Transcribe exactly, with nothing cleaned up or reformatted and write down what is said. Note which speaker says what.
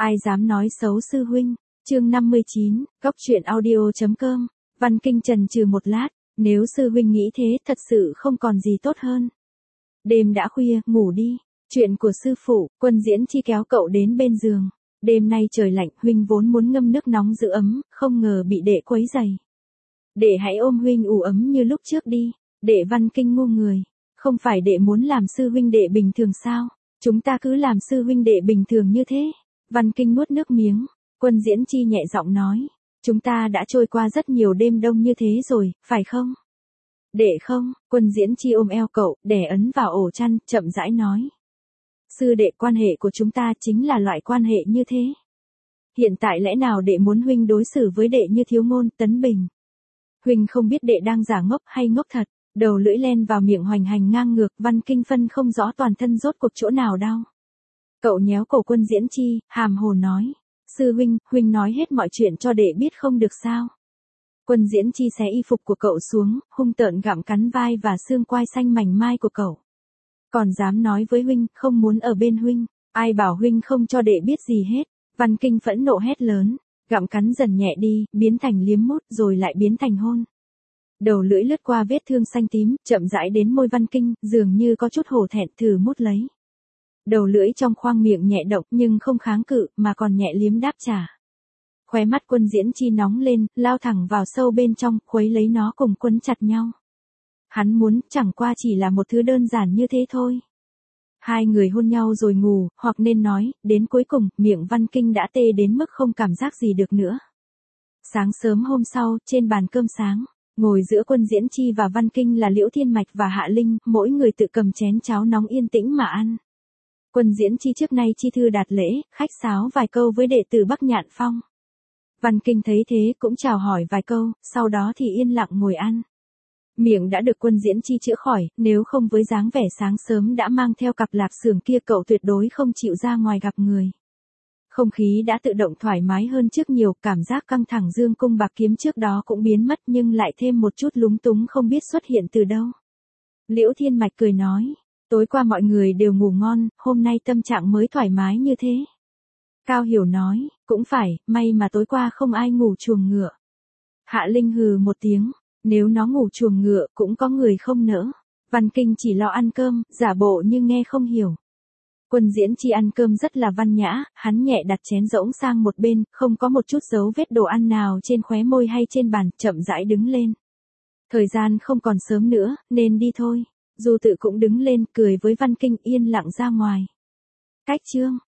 Speaker 1: Ai dám nói xấu sư huynh, chương năm mươi chín, góc truyện audio.com, Văn Kinh chần chừ một lát, nếu sư huynh nghĩ thế thật sự không còn gì tốt hơn. Đêm đã khuya, ngủ đi, chuyện của sư phụ, Quân Diễn Chi kéo cậu đến bên giường. Đêm nay trời lạnh, huynh vốn muốn ngâm nước nóng giữ ấm, không ngờ bị đệ quấy rầy. Đệ hãy ôm huynh ủ ấm như lúc trước đi, đệ Văn Kinh ngu người, không phải đệ muốn làm sư huynh đệ bình thường sao, chúng ta cứ làm sư huynh đệ bình thường như thế. Văn Kinh nuốt nước miếng, Quân Diễn Chi nhẹ giọng nói, chúng ta đã trôi qua rất nhiều đêm đông như thế rồi, phải không? Đệ không, Quân Diễn Chi ôm eo cậu, đè ấn vào ổ chăn, chậm rãi nói. Sư đệ, quan hệ của chúng ta chính là loại quan hệ như thế. Hiện tại lẽ nào đệ muốn huynh đối xử với đệ như thiếu ngôn, Tấn Bình? Huynh không biết đệ đang giả ngốc hay ngốc thật, đầu lưỡi len vào miệng hoành hành ngang ngược, Văn Kinh phân không rõ toàn thân rốt cuộc chỗ nào đau. Cậu nhéo cổ Quân Diễn Chi, hàm hồ nói, sư huynh, huynh nói hết mọi chuyện cho đệ biết không được sao? Quân Diễn Chi xé y phục của cậu xuống, hung tợn gặm cắn vai và xương quai xanh mảnh mai của cậu. Còn dám nói với huynh, không muốn ở bên huynh, ai bảo huynh không cho đệ biết gì hết. Văn Kinh phẫn nộ hét lớn, gặm cắn dần nhẹ đi, biến thành liếm mút rồi lại biến thành hôn. Đầu lưỡi lướt qua vết thương xanh tím, chậm rãi đến môi Văn Kinh, dường như có chút hổ thẹn thử mút lấy. Đầu lưỡi trong khoang miệng nhẹ động nhưng không kháng cự mà còn nhẹ liếm đáp trả. Khóe mắt Quân Diễn Chi nóng lên, lao thẳng vào sâu bên trong, khuấy lấy nó cùng quấn chặt nhau. Hắn muốn chẳng qua chỉ là một thứ đơn giản như thế thôi. Hai người hôn nhau rồi ngủ, hoặc nên nói, đến cuối cùng, miệng Văn Kinh đã tê đến mức không cảm giác gì được nữa. Sáng sớm hôm sau, trên bàn cơm sáng, ngồi giữa Quân Diễn Chi và Văn Kinh là Liễu Thiên Mạch và Hạ Linh, mỗi người tự cầm chén cháo nóng yên tĩnh mà ăn. Quân Diễn Chi trước nay chi thư đạt lễ, khách sáo vài câu với đệ tử Bắc Nhạn Phong. Văn Kinh thấy thế cũng chào hỏi vài câu, sau đó thì yên lặng ngồi ăn. Miệng đã được Quân Diễn Chi chữa khỏi, nếu không với dáng vẻ sáng sớm đã mang theo cặp lạp xưởng kia cậu tuyệt đối không chịu ra ngoài gặp người. Không khí đã tự động thoải mái hơn trước nhiều, cảm giác căng thẳng dương cung bạc kiếm trước đó cũng biến mất nhưng lại thêm một chút lúng túng không biết xuất hiện từ đâu. Liễu Thiên Mạch cười nói, tối qua mọi người đều ngủ ngon, hôm nay tâm trạng mới thoải mái như thế. Cao Hiểu nói, cũng phải, may mà tối qua không ai ngủ chuồng ngựa. Hạ Linh hừ một tiếng, nếu nó ngủ chuồng ngựa cũng có người không nỡ. Văn Kinh chỉ lo ăn cơm, giả bộ như nghe không hiểu. Quân Diễn Chi ăn cơm rất là văn nhã, hắn nhẹ đặt chén rỗng sang một bên, không có một chút dấu vết đồ ăn nào trên khóe môi hay trên bàn, chậm rãi đứng lên. Thời gian không còn sớm nữa, nên đi thôi. Du Tự cũng đứng lên, cười với Văn Kinh, yên lặng ra ngoài. Cách chương